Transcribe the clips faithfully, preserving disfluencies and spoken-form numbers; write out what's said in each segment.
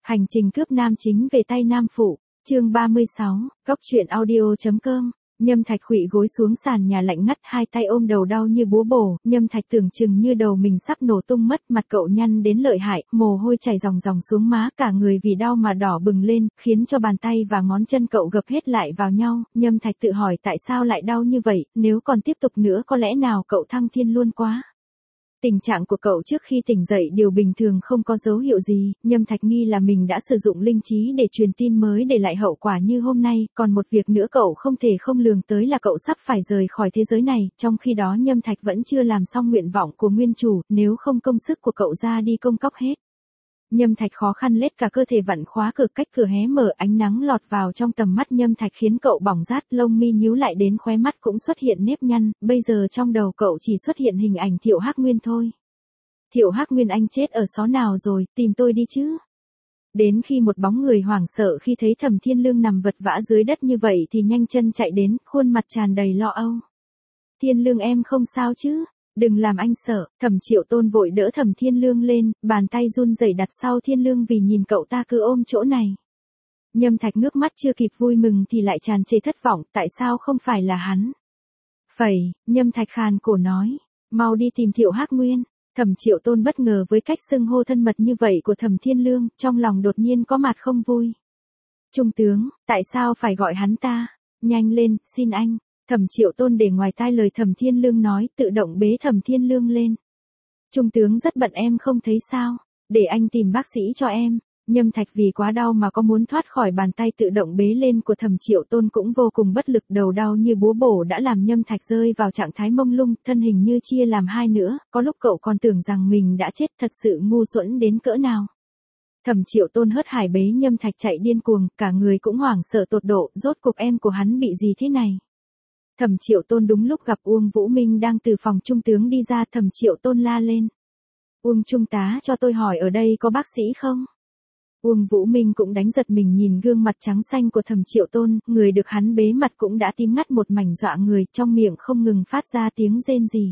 Hành trình cướp nam chính về tay nam phụ, chương ba mươi sáu, góc truyện audio.com. Nhâm Thạch khuỵu gối xuống sàn nhà lạnh ngắt, hai tay ôm đầu đau như búa bổ, Nhâm Thạch tưởng chừng như đầu mình sắp nổ tung mất, mặt cậu nhăn đến lợi hại, mồ hôi chảy ròng ròng xuống má, cả người vì đau mà đỏ bừng lên, khiến cho bàn tay và ngón chân cậu gập hết lại vào nhau. Nhâm Thạch tự hỏi tại sao lại đau như vậy, nếu còn tiếp tục nữa có lẽ nào cậu thăng thiên luôn quá. Tình trạng của cậu trước khi tỉnh dậy đều bình thường, không có dấu hiệu gì. Nhâm Thạch nghi là mình đã sử dụng linh trí để truyền tin mới để lại hậu quả như hôm nay. Còn một việc nữa cậu không thể không lường tới là cậu sắp phải rời khỏi thế giới này. Trong khi đó Nhâm Thạch vẫn chưa làm xong nguyện vọng của nguyên chủ, nếu không công sức của cậu ra đi công cóc hết. Nhâm Thạch khó khăn lết cả cơ thể vặn khóa cửa, cách cửa hé mở, ánh nắng lọt vào trong tầm mắt Nhâm Thạch khiến cậu bỏng rát, lông mi nhíu lại đến khóe mắt cũng xuất hiện nếp nhăn, bây giờ trong đầu cậu chỉ xuất hiện hình ảnh Thiệu Hắc Nguyên thôi. Thiệu Hắc Nguyên, anh chết ở xó nào rồi, tìm tôi đi chứ. Đến khi một bóng người hoảng sợ khi thấy Thẩm Thiên Lương nằm vật vã dưới đất như vậy thì nhanh chân chạy đến, khuôn mặt tràn đầy lo âu. Thiên Lương em không sao chứ? Đừng làm anh sợ. Thẩm Triệu Tôn vội đỡ Thẩm Thiên Lương lên, bàn tay run rẩy đặt sau Thiên Lương vì nhìn cậu ta cứ ôm chỗ này. Nhâm Thạch ngước mắt chưa kịp vui mừng thì lại tràn trề thất vọng, tại sao không phải là hắn? Phẩy, Nhâm Thạch khàn cổ nói, mau đi tìm Thiệu Hắc Nguyên. Thẩm Triệu Tôn bất ngờ với cách xưng hô thân mật như vậy của Thẩm Thiên Lương, trong lòng đột nhiên có mặt không vui. Trung tướng, tại sao phải gọi hắn ta? Nhanh lên, xin anh. Thẩm Triệu Tôn để ngoài tai lời Thẩm Thiên Lương nói, tự động bế Thẩm Thiên Lương lên. Trung tướng rất bận, em không thấy sao? Để anh tìm bác sĩ cho em. Nhâm Thạch vì quá đau mà có muốn thoát khỏi bàn tay tự động bế lên của Thẩm Triệu Tôn cũng vô cùng bất lực, đầu đau như búa bổ đã làm Nhâm Thạch rơi vào trạng thái mông lung, thân hình như chia làm hai nữa, có lúc cậu còn tưởng rằng mình đã chết, thật sự ngu xuẩn đến cỡ nào. Thẩm Triệu Tôn hớt hải bế Nhâm Thạch chạy điên cuồng, cả người cũng hoảng sợ tột độ, rốt cuộc em của hắn bị gì thế này? Thẩm Triệu Tôn đúng lúc gặp Uông Vũ Minh đang từ phòng trung tướng đi ra, Thẩm Triệu Tôn la lên. Uông trung tá, cho tôi hỏi ở đây có bác sĩ không? Uông Vũ Minh cũng đánh giật mình nhìn gương mặt trắng xanh của Thẩm Triệu Tôn, người được hắn bế mặt cũng đã tím ngắt một mảnh, dọa người, trong miệng không ngừng phát ra tiếng rên rỉ.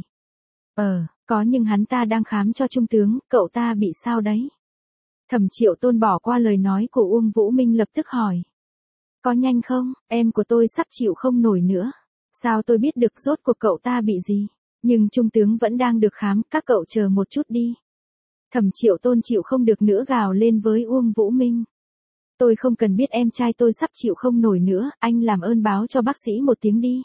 Ờ, có, nhưng hắn ta đang khám cho trung tướng, cậu ta bị sao đấy? Thẩm Triệu Tôn bỏ qua lời nói của Uông Vũ Minh, lập tức hỏi. Có nhanh không, em của tôi sắp chịu không nổi nữa. Sao tôi biết được rốt cuộc cậu ta bị gì? Nhưng trung tướng vẫn đang được khám, các cậu chờ một chút đi. Thẩm Triệu Tôn chịu không được nữa gào lên với Uông Vũ Minh. Tôi không cần biết, em trai tôi sắp chịu không nổi nữa, anh làm ơn báo cho bác sĩ một tiếng đi.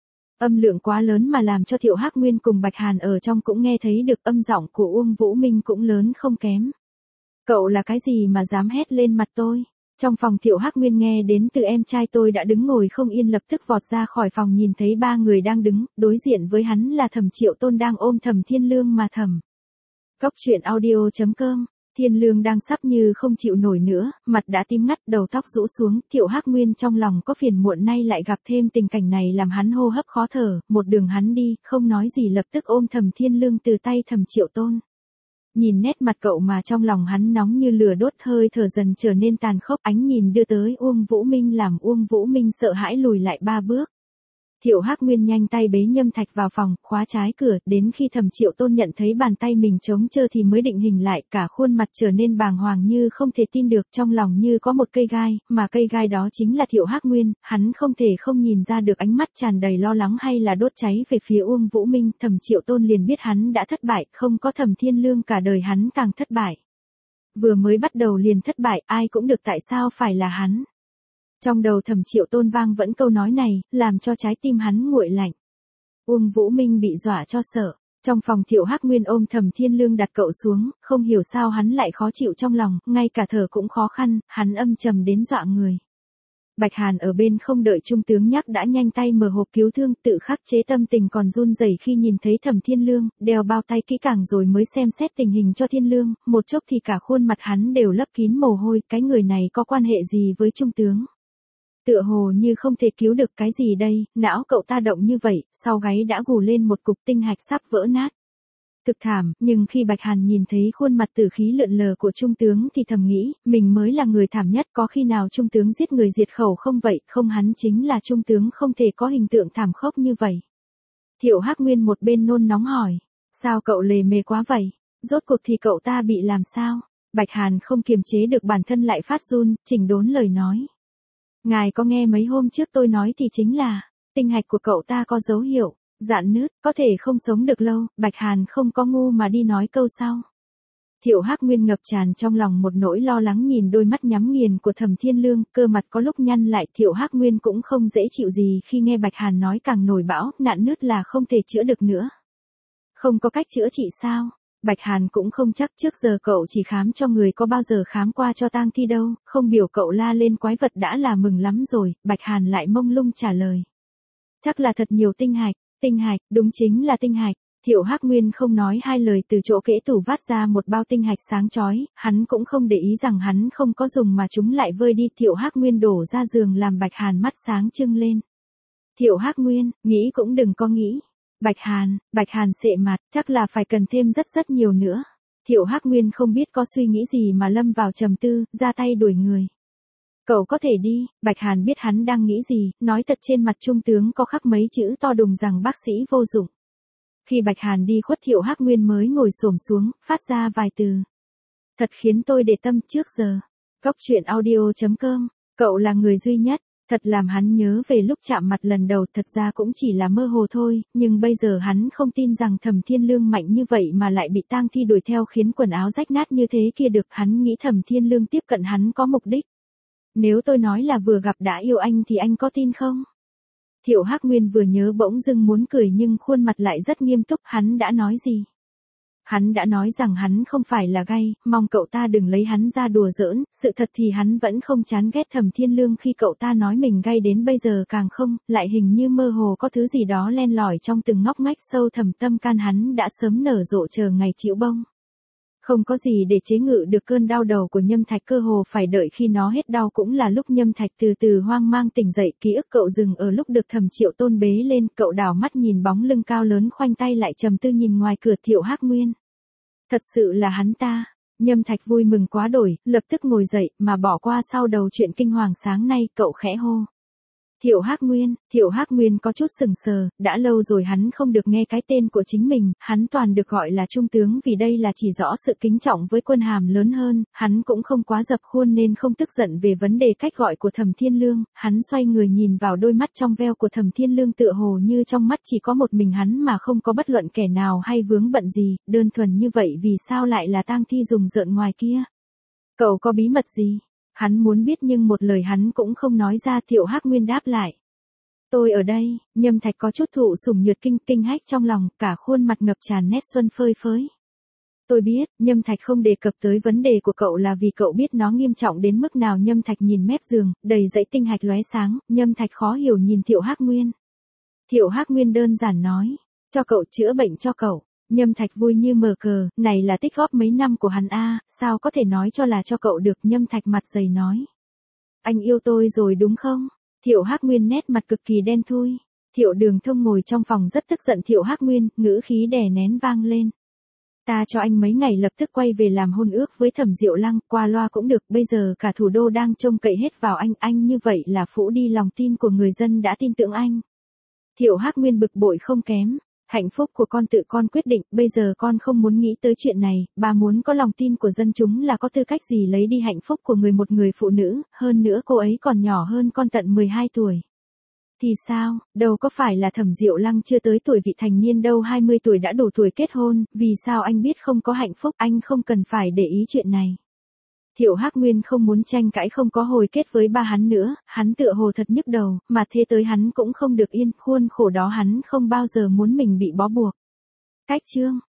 Âm lượng quá lớn mà làm cho Thiệu Hắc Nguyên cùng Bạch Hàn ở trong cũng nghe thấy được, âm giọng của Uông Vũ Minh cũng lớn không kém. Cậu là cái gì mà dám hét lên mặt tôi? Trong phòng Thiệu Hắc Nguyên nghe đến từ em trai tôi đã đứng ngồi không yên, lập tức vọt ra khỏi phòng, nhìn thấy ba người đang đứng, đối diện với hắn là Thẩm Triệu Tôn đang ôm Thẩm Thiên Lương mà thầm. Góc truyện audio.com. Thiên Lương đang sắp như không chịu nổi nữa, mặt đã tím ngắt, đầu tóc rũ xuống, Thiệu Hắc Nguyên trong lòng có phiền muộn, nay lại gặp thêm tình cảnh này làm hắn hô hấp khó thở, một đường hắn đi, không nói gì, lập tức ôm Thẩm Thiên Lương từ tay Thẩm Triệu Tôn. Nhìn nét mặt cậu mà trong lòng hắn nóng như lửa đốt, hơi thở dần trở nên tàn khốc, ánh nhìn đưa tới Uông Vũ Minh làm Uông Vũ Minh sợ hãi lùi lại ba bước. Thiệu Hắc Nguyên nhanh tay bế Nhâm Thạch vào phòng, khóa trái cửa, đến khi Thẩm Triệu Tôn nhận thấy bàn tay mình trống trơ thì mới định hình lại, cả khuôn mặt trở nên bàng hoàng như không thể tin được, trong lòng như có một cây gai, mà cây gai đó chính là Thiệu Hắc Nguyên, hắn không thể không nhìn ra được ánh mắt tràn đầy lo lắng hay là đốt cháy về phía Uông Vũ Minh. Thẩm Triệu Tôn liền biết hắn đã thất bại, không có Thẩm Thiên Lương cả đời hắn càng thất bại. Vừa mới bắt đầu liền thất bại, ai cũng được, tại sao phải là hắn? Trong đầu Thẩm Triệu Tôn vang vẫn câu nói này, làm cho trái tim hắn nguội lạnh. Uông Vũ Minh bị dọa cho sợ. Trong phòng Thiệu Hắc Nguyên ôm Thẩm Thiên Lương đặt cậu xuống, không hiểu sao hắn lại khó chịu trong lòng, ngay cả thở cũng khó khăn, hắn âm trầm đến dọa người. Bạch Hàn ở bên không đợi trung tướng nhắc đã nhanh tay mở hộp cứu thương, tự khắc chế tâm tình còn run rẩy khi nhìn thấy Thẩm Thiên Lương, đeo bao tay kỹ càng rồi mới xem xét tình hình cho Thiên Lương, một chốc thì cả khuôn mặt hắn đều lấp kín mồ hôi, cái người này có quan hệ gì với trung tướng? Tựa hồ như không thể cứu được, cái gì đây, não cậu ta động như vậy, sau gáy đã gù lên một cục tinh hạch sắp vỡ nát. Thực thảm, nhưng khi Bạch Hàn nhìn thấy khuôn mặt tử khí lượn lờ của trung tướng thì thầm nghĩ, mình mới là người thảm nhất, có khi nào trung tướng giết người diệt khẩu không vậy, không, hắn chính là trung tướng, không thể có hình tượng thảm khốc như vậy. Thiệu Hắc Nguyên một bên nôn nóng hỏi, sao cậu lề mề quá vậy, rốt cuộc thì cậu ta bị làm sao? Bạch Hàn không kiềm chế được bản thân lại phát run, chỉnh đốn lời nói. Ngài có nghe mấy hôm trước tôi nói thì chính là, tinh hạch của cậu ta có dấu hiệu, rạn nứt, có thể không sống được lâu, Bạch Hàn không có ngu mà đi nói câu sau. Thiệu Hắc Nguyên ngập tràn trong lòng một nỗi lo lắng nhìn đôi mắt nhắm nghiền của Thẩm Thiên Lương, cơ mặt có lúc nhăn lại. Thiệu Hắc Nguyên cũng không dễ chịu gì khi nghe Bạch Hàn nói càng nổi bão, nạn nứt là không thể chữa được nữa. Không có cách chữa trị sao? Bạch Hàn cũng không chắc, trước giờ cậu chỉ khám cho người, có bao giờ khám qua cho tang thi đâu, không biểu cậu la lên quái vật đã là mừng lắm rồi. Bạch Hàn lại mông lung trả lời. Chắc là thật nhiều tinh hạch, tinh hạch, đúng chính là tinh hạch. Thiệu Hắc Nguyên không nói hai lời từ chỗ kẽ tủ vắt ra một bao tinh hạch sáng chói, hắn cũng không để ý rằng hắn không có dùng mà chúng lại vơi đi. Thiệu Hắc Nguyên đổ ra giường làm Bạch Hàn mắt sáng trưng lên. Thiệu Hắc Nguyên, nghĩ cũng đừng có nghĩ. Bạch Hàn, Bạch Hàn sệ mặt, chắc là phải cần thêm rất rất nhiều nữa. Thiệu Hắc Nguyên không biết có suy nghĩ gì mà lâm vào trầm tư, ra tay đuổi người. Cậu có thể đi. Bạch Hàn biết hắn đang nghĩ gì, nói thật trên mặt trung tướng có khắc mấy chữ to đùng rằng bác sĩ vô dụng. Khi Bạch Hàn đi khuất, Thiệu Hắc Nguyên mới ngồi xổm xuống, phát ra vài từ. Thật khiến tôi để tâm trước giờ. Góc truyện audio chấm com, cậu là người duy nhất. Thật làm hắn nhớ về lúc chạm mặt lần đầu, thật ra cũng chỉ là mơ hồ thôi, nhưng bây giờ hắn không tin rằng Thẩm Thiên Lương mạnh như vậy mà lại bị tang thi đuổi theo khiến quần áo rách nát như thế kia được. Hắn nghĩ Thẩm Thiên Lương tiếp cận hắn có mục đích. Nếu tôi nói là vừa gặp đã yêu anh thì anh có tin không? Thiệu Hắc Nguyên vừa nhớ bỗng dưng muốn cười nhưng khuôn mặt lại rất nghiêm túc. Hắn đã nói gì? Hắn đã nói rằng hắn không phải là gay, mong cậu ta đừng lấy hắn ra đùa giỡn. Sự thật thì hắn vẫn không chán ghét Thẩm Thiên Lương khi cậu ta nói mình gay, đến bây giờ càng không, lại hình như mơ hồ có thứ gì đó len lỏi trong từng ngóc ngách sâu thẳm tâm can hắn đã sớm nở rộ chờ ngày chịu bông. Không có gì để chế ngự được cơn đau đầu của Nhâm Thạch, cơ hồ phải đợi khi nó hết đau cũng là lúc Nhâm Thạch từ từ hoang mang tỉnh dậy. Ký ức cậu dừng ở lúc được Thẩm Triệu Tôn bế lên, cậu đảo mắt nhìn bóng lưng cao lớn, khoanh tay lại trầm tư nhìn ngoài cửa Thiệu Hắc Nguyên. Thật sự là hắn ta. Nhâm Thạch vui mừng quá đổi, lập tức ngồi dậy, mà bỏ qua sau đầu chuyện kinh hoàng sáng nay, cậu khẽ hô. Thiệu Hắc Nguyên. Thiệu Hắc Nguyên có chút sừng sờ, đã lâu rồi hắn không được nghe cái tên của chính mình, hắn toàn được gọi là trung tướng vì đây là chỉ rõ sự kính trọng với quân hàm lớn hơn. Hắn cũng không quá dập khuôn nên không tức giận về vấn đề cách gọi của Thẩm Thiên Lương. Hắn xoay người nhìn vào đôi mắt trong veo của Thẩm Thiên Lương, tựa hồ như trong mắt chỉ có một mình hắn mà không có bất luận kẻ nào hay vướng bận gì. Đơn thuần như vậy vì sao lại là tang thi dùng rợn ngoài kia? Cậu có bí mật gì? Hắn muốn biết nhưng một lời hắn cũng không nói ra. Thiệu Hắc Nguyên đáp lại. Tôi ở đây. Nhâm Thạch có chút thụ sủng nhược kinh, kinh hách trong lòng, cả khuôn mặt ngập tràn nét xuân phơi phới. Tôi biết. Nhâm Thạch không đề cập tới vấn đề của cậu là vì cậu biết nó nghiêm trọng đến mức nào. Nhâm Thạch nhìn mép giường, đầy dãy tinh hạch lóe sáng. Nhâm Thạch khó hiểu nhìn Thiệu Hắc Nguyên. Thiệu Hắc Nguyên đơn giản nói. Cho cậu chữa bệnh cho cậu. Nhâm Thạch vui như mờ cờ, này là tích góp mấy năm của hắn a, sao có thể nói cho là cho cậu được. Nhâm Thạch mặt dày nói. Anh yêu tôi rồi đúng không? Thiệu Hắc Nguyên nét mặt cực kỳ đen thui. Thiệu Đường Thông ngồi trong phòng rất tức giận. Thiệu Hắc Nguyên, ngữ khí đè nén vang lên. Ta cho anh mấy ngày lập tức quay về làm hôn ước với Thẩm Diệu Lăng, qua loa cũng được, bây giờ cả thủ đô đang trông cậy hết vào anh, anh như vậy là phũ đi lòng tin của người dân đã tin tưởng anh. Thiệu Hắc Nguyên bực bội không kém. Hạnh phúc của con tự con quyết định, bây giờ con không muốn nghĩ tới chuyện này, bà muốn có lòng tin của dân chúng là có tư cách gì lấy đi hạnh phúc của người một người phụ nữ, hơn nữa cô ấy còn nhỏ hơn con tận mười hai tuổi. Thì sao, đâu có phải là Thẩm Diệu Lăng chưa tới tuổi vị thành niên đâu, hai mươi tuổi đã đủ tuổi kết hôn, vì sao anh biết không có hạnh phúc, anh không cần phải để ý chuyện này. Thiệu Hắc Nguyên không muốn tranh cãi không có hồi kết với ba hắn nữa, hắn tựa hồ thật nhức đầu, mà thế tới hắn cũng không được yên, khuôn khổ đó hắn không bao giờ muốn mình bị bó buộc. Cách chương,